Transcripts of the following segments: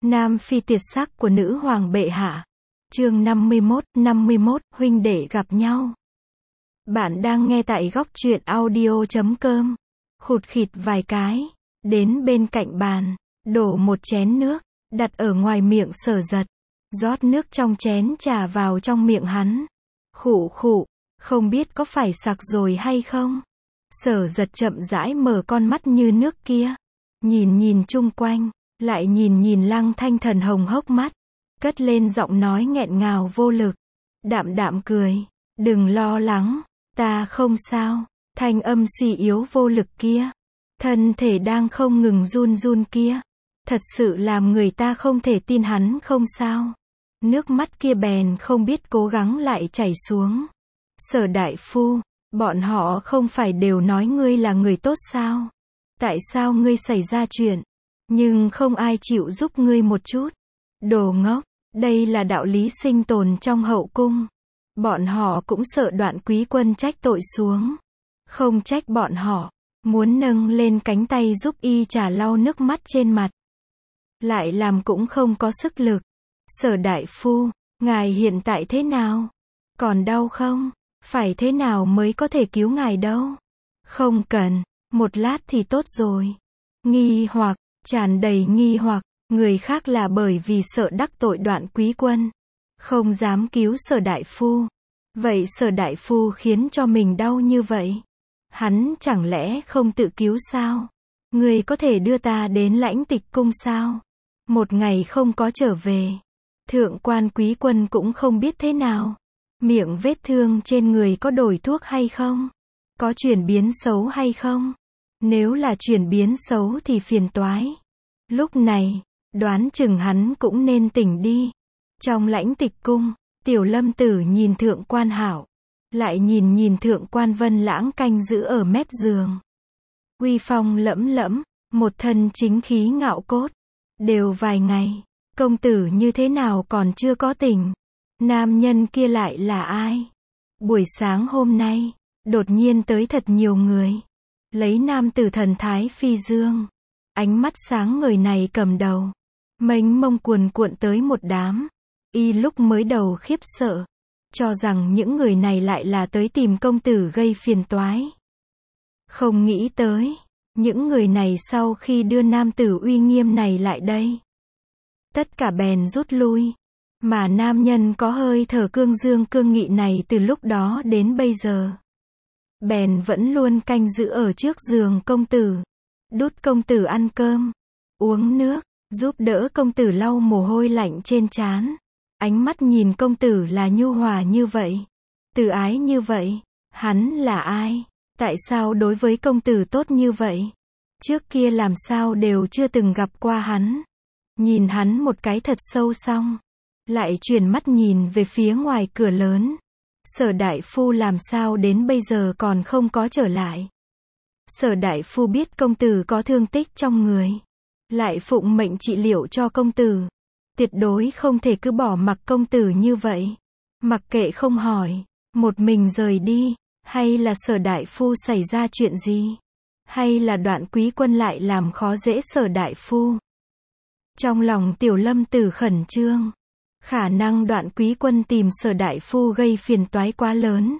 Nam phi tuyệt sắc của nữ hoàng bệ hạ. Chương 51, huynh đệ gặp nhau. Bạn đang nghe tại góc truyện audio.com. Khụt khịt vài cái, đến bên cạnh bàn, đổ một chén nước, đặt ở ngoài miệng Sở Dật, rót nước trong chén trà vào trong miệng hắn. Khụ khụ, không biết có phải sặc rồi hay không? Sở Dật chậm rãi mở con mắt như nước kia, nhìn chung quanh, lại nhìn Lăng Thanh Thần hồng hốc mắt, cất lên giọng nói nghẹn ngào vô lực, đạm cười, đừng lo lắng, ta không sao. Thanh âm suy yếu vô lực kia, thân thể đang không ngừng run kia, thật sự làm người ta không thể tin hắn không sao. Nước mắt kia bèn không biết cố gắng lại chảy xuống. Sở đại phu, bọn họ không phải đều nói ngươi là người tốt sao? Tại sao ngươi xảy ra chuyện, nhưng không ai chịu giúp ngươi một chút? Đồ ngốc, đây là đạo lý sinh tồn trong hậu cung. Bọn họ cũng sợ Đoạn Quý Quân trách tội xuống. Không trách bọn họ, muốn nâng lên cánh tay giúp y trà lau nước mắt trên mặt. Lại làm cũng không có sức lực. Sở đại phu, ngài hiện tại thế nào? Còn đau không? Phải thế nào mới có thể cứu ngài đâu? Không cần, một lát thì tốt rồi. Nghi hoặc, tràn đầy nghi hoặc, người khác là bởi vì sợ đắc tội Đoạn Quý Quân, không dám cứu Sở đại phu. Vậy Sở đại phu khiến cho mình đau như vậy, hắn chẳng lẽ không tự cứu sao? Ngươi có thể đưa ta đến Lãnh Tịch cung sao? Một ngày không có trở về, Thượng quan Quý Quân cũng không biết thế nào. Miệng vết thương trên người có đổi thuốc hay không? Có chuyển biến xấu hay không? Nếu là chuyển biến xấu thì phiền toái. Lúc này, đoán chừng hắn cũng nên tỉnh đi. Trong Lãnh Tịch cung, Tiểu Lâm Tử nhìn Thượng quan Hạo, lại nhìn Thượng quan Vân Lãng canh giữ ở mép giường. Uy phong lẫm lẫm, một thân chính khí ngạo cốt. Đều vài ngày, công tử như thế nào còn chưa có tỉnh? Nam nhân kia lại là ai? Buổi sáng hôm nay, đột nhiên tới thật nhiều người. Lấy nam tử thần thái phi dương, ánh mắt sáng ngời này cầm đầu, mênh mông cuồn cuộn tới một đám. Y lúc mới đầu khiếp sợ, cho rằng những người này lại là tới tìm công tử gây phiền toái. Không nghĩ tới, những người này sau khi đưa nam tử uy nghiêm này lại đây, tất cả bèn rút lui. Mà nam nhân có hơi thở cương dương cương nghị này từ lúc đó đến bây giờ, bèn vẫn luôn canh giữ ở trước giường công tử, đút công tử ăn cơm, uống nước, giúp đỡ công tử lau mồ hôi lạnh trên trán. Ánh mắt nhìn công tử là nhu hòa như vậy, từ ái như vậy. Hắn là ai? Tại sao đối với công tử tốt như vậy? Trước kia làm sao đều chưa từng gặp qua hắn. Nhìn hắn một cái thật sâu xong, lại chuyển mắt nhìn về phía ngoài cửa lớn. Sở đại phu làm sao đến bây giờ còn không có trở lại? Sở đại phu biết công tử có thương tích trong người, lại phụng mệnh trị liệu cho công tử. Tuyệt đối không thể cứ bỏ mặc công tử như vậy, mặc kệ không hỏi, một mình rời đi. Hay là Sở đại phu xảy ra chuyện gì? Hay là Đoạn Quý Quân lại làm khó dễ Sở đại phu? Trong lòng Tiểu Lâm Tử khẩn trương, khả năng Đoạn Quý Quân tìm Sở đại phu gây phiền toái quá lớn.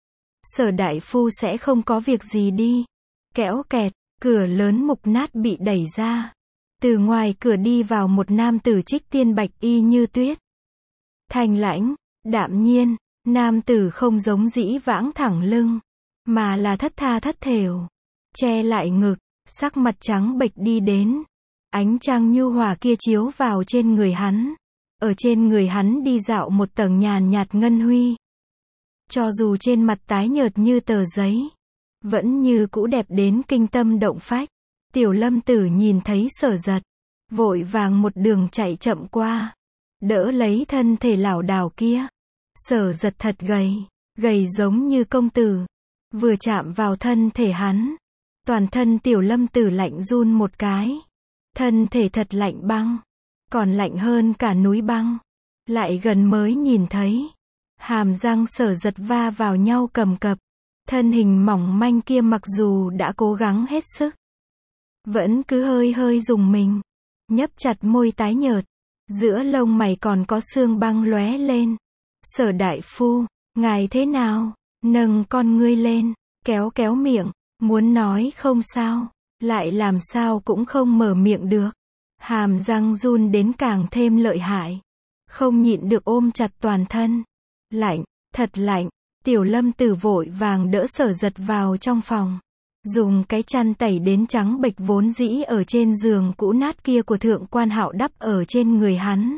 Sở đại phu sẽ không có việc gì đi. Kéo kẹt, cửa lớn mục nát bị đẩy ra. Từ ngoài cửa đi vào một nam tử trích tiên bạch y như tuyết. Thanh lãnh, đạm nhiên, nam tử không giống dĩ vãng thẳng lưng, mà là thất tha thất thểu, che lại ngực, sắc mặt trắng bệch đi đến. Ánh trăng nhu hòa kia chiếu vào trên người hắn. Ở trên người hắn đi dạo một tầng nhàn nhạt ngân huy. Cho dù trên mặt tái nhợt như tờ giấy, vẫn như cũ đẹp đến kinh tâm động phách. Tiểu Lâm Tử nhìn thấy Sở Dật, vội vàng một đường chạy chậm qua, đỡ lấy thân thể lảo đảo kia. Sở Dật thật gầy giống như công tử. Vừa chạm vào thân thể hắn, toàn thân Tiểu Lâm Tử lạnh run một cái. Thân thể thật lạnh băng, còn lạnh hơn cả núi băng. Lại gần mới nhìn thấy, hàm răng Sở Dật va vào nhau cầm cập. Thân hình mỏng manh kia mặc dù đã cố gắng hết sức, vẫn cứ hơi rùng mình, nhấp chặt môi tái nhợt, giữa lông mày còn có sương băng lóe lên. Sở đại phu, ngài thế nào? Nâng con ngươi lên, kéo kéo miệng, muốn nói không sao, lại làm sao cũng không mở miệng được. Hàm răng run đến càng thêm lợi hại. Không nhịn được ôm chặt toàn thân. Lạnh, thật lạnh. Tiểu Lâm Tử vội vàng đỡ Sở Giật vào trong phòng. Dùng cái chăn tẩy đến trắng bệch vốn dĩ ở trên giường cũ nát kia của Thượng Quan Hạo đắp ở trên người hắn.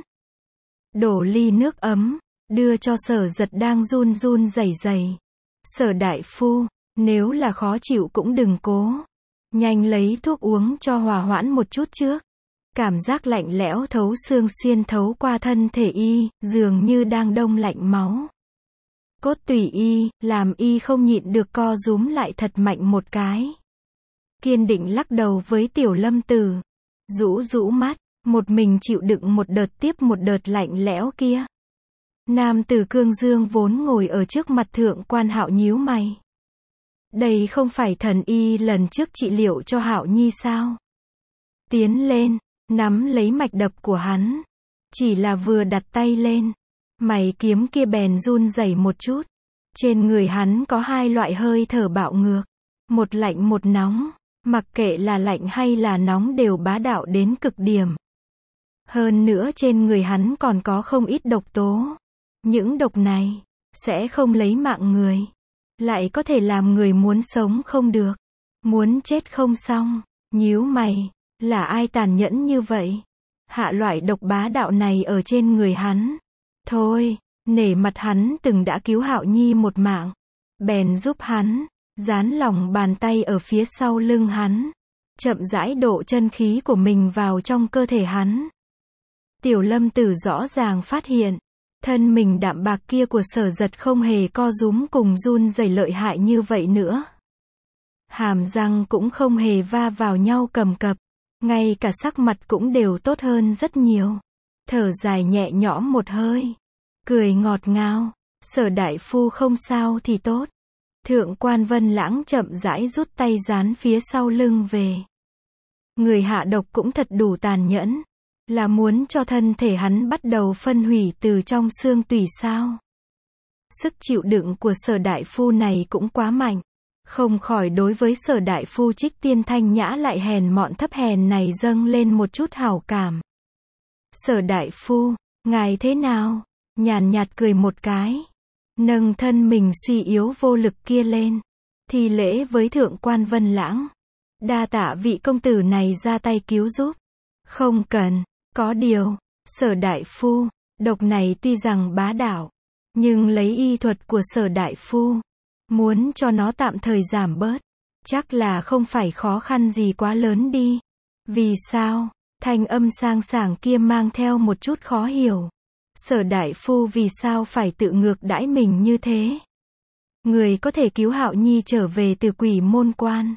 Đổ ly nước ấm, đưa cho Sở Giật đang run run rẩy rẩy. Sở đại phu, nếu là khó chịu cũng đừng cố. Nhanh lấy thuốc uống cho hòa hoãn một chút trước. Cảm giác lạnh lẽo thấu xương xuyên thấu qua thân thể y, dường như đang đông lạnh máu. Cốt tủy y, làm y không nhịn được co rúm lại thật mạnh một cái. Kiên định lắc đầu với Tiểu Lâm Tử. Rũ rũ mắt, một mình chịu đựng một đợt tiếp một đợt lạnh lẽo kia. Nam tử cương dương vốn ngồi ở trước mặt Thượng Quan Hạo nhíu mày. Đây không phải thần y lần trước trị liệu cho Hạo Nhi sao? Tiến lên, nắm lấy mạch đập của hắn. Chỉ là vừa đặt tay lên, mày kiếm kia bèn run rẩy một chút. Trên người hắn có hai loại hơi thở bạo ngược. Một lạnh một nóng. Mặc kệ là lạnh hay là nóng đều bá đạo đến cực điểm. Hơn nữa trên người hắn còn có không ít độc tố. Những độc này sẽ không lấy mạng người. Lại có thể làm người muốn sống không được. Muốn chết không xong. Nhíu mày. Là ai tàn nhẫn như vậy? Hạ loại độc bá đạo này ở trên người hắn. Thôi, nể mặt hắn từng đã cứu Hạo Nhi một mạng. Bèn giúp hắn, dán lòng bàn tay ở phía sau lưng hắn. Chậm rãi độ chân khí của mình vào trong cơ thể hắn. Tiểu Lâm Tử rõ ràng phát hiện, thân mình đạm bạc kia của Sở Giật không hề co rúm cùng run rẩy lợi hại như vậy nữa. Hàm răng cũng không hề va vào nhau cầm cập. Ngay cả sắc mặt cũng đều tốt hơn rất nhiều. Thở dài nhẹ nhõm một hơi. Cười ngọt ngào. Sở đại phu không sao thì tốt. Thượng Quan Vân Lãng chậm rãi rút tay dán phía sau lưng về. Người hạ độc cũng thật đủ tàn nhẫn. Là muốn cho thân thể hắn bắt đầu phân hủy từ trong xương tủy sao? Sức chịu đựng của Sở đại phu này cũng quá mạnh. Không khỏi đối với Sở đại phu Trích Tiên thanh nhã lại hèn mọn thấp hèn này dâng lên một chút hảo cảm. Sở đại phu, ngài thế nào? Nhàn nhạt cười một cái. Nâng thân mình suy yếu vô lực kia lên. Thi lễ với Thượng Quan Vân Lãng. Đa tạ vị công tử này ra tay cứu giúp. Không cần, có điều, Sở đại phu, độc này tuy rằng bá đạo, nhưng lấy y thuật của Sở đại phu, muốn cho nó tạm thời giảm bớt, chắc là không phải khó khăn gì quá lớn đi. Vì sao? Thanh âm sang sảng kia mang theo một chút khó hiểu. Sở đại phu vì sao phải tự ngược đãi mình như thế? Người có thể cứu Hạo Nhi trở về từ Quỷ Môn Quan.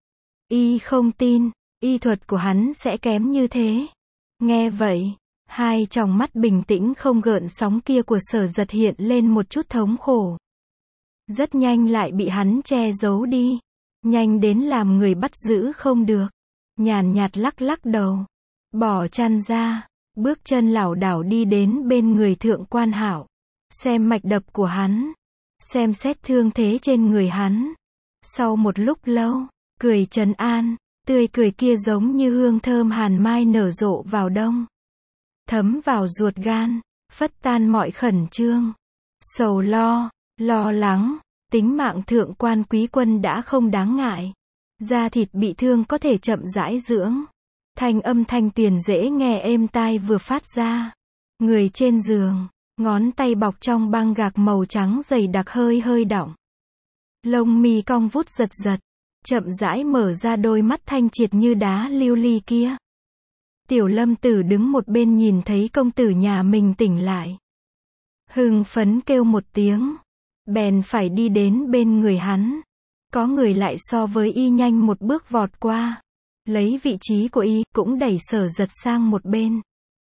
Y không tin, y thuật của hắn sẽ kém như thế. Nghe vậy, hai tròng mắt bình tĩnh không gợn sóng kia của Sở Giật hiện lên một chút thống khổ. Rất nhanh lại bị hắn che giấu đi. Nhanh đến làm người bắt giữ không được. Nhàn nhạt lắc lắc đầu. Bỏ chăn ra. Bước chân lảo đảo đi đến bên người Thượng Quan Hạo. Xem mạch đập của hắn. Xem xét thương thế trên người hắn. Sau một lúc lâu, cười trấn an. Tươi cười kia giống như hương thơm hàn mai nở rộ vào đông. Thấm vào ruột gan. Phất tan mọi khẩn trương. Sầu lo. Lo lắng. Tính mạng Thượng Quan Quý Quân đã không đáng ngại. Da thịt bị thương có thể chậm rãi dưỡng. Thanh âm thanh tuyền dễ nghe êm tai vừa phát ra. Người trên giường, ngón tay bọc trong băng gạc màu trắng dày đặc hơi hơi đọng. Lông mi cong vút giật giật, chậm rãi mở ra đôi mắt thanh triệt như đá lưu ly kia. Tiểu Lâm Tử đứng một bên nhìn thấy công tử nhà mình tỉnh lại. Hưng phấn kêu một tiếng. Bèn phải đi đến bên người hắn. Có người lại so với y nhanh một bước vọt qua. Lấy vị trí của y, cũng đẩy Sở Giật sang một bên.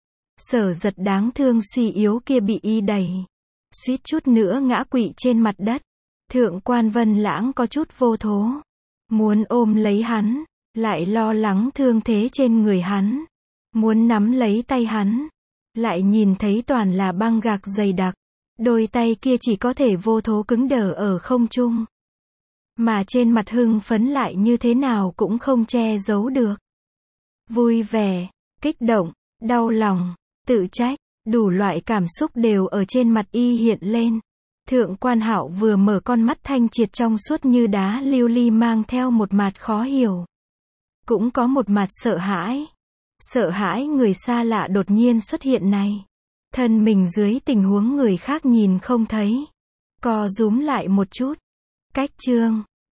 Sở Giật đáng thương suy yếu kia bị y đẩy. Suýt chút nữa ngã quỵ trên mặt đất. Thượng Quan Vân Lãng có chút vô thố. Muốn ôm lấy hắn, lại lo lắng thương thế trên người hắn. Muốn nắm lấy tay hắn. lại nhìn thấy toàn là băng gạc dày đặc. Đôi tay kia chỉ có thể vô thố cứng đờ ở không trung. Mà trên mặt hưng phấn lại như thế nào cũng không che giấu được. Vui vẻ, kích động, đau lòng, tự trách, đủ loại cảm xúc đều ở trên mặt y hiện lên. Thượng quan Hạo vừa mở con mắt thanh triệt trong suốt như đá lưu ly mang theo một mặt khó hiểu. Cũng có một mặt sợ hãi. Sợ hãi người xa lạ đột nhiên xuất hiện này. Thân mình dưới tình huống người khác nhìn không thấy. Co rúm lại một chút. Cách chương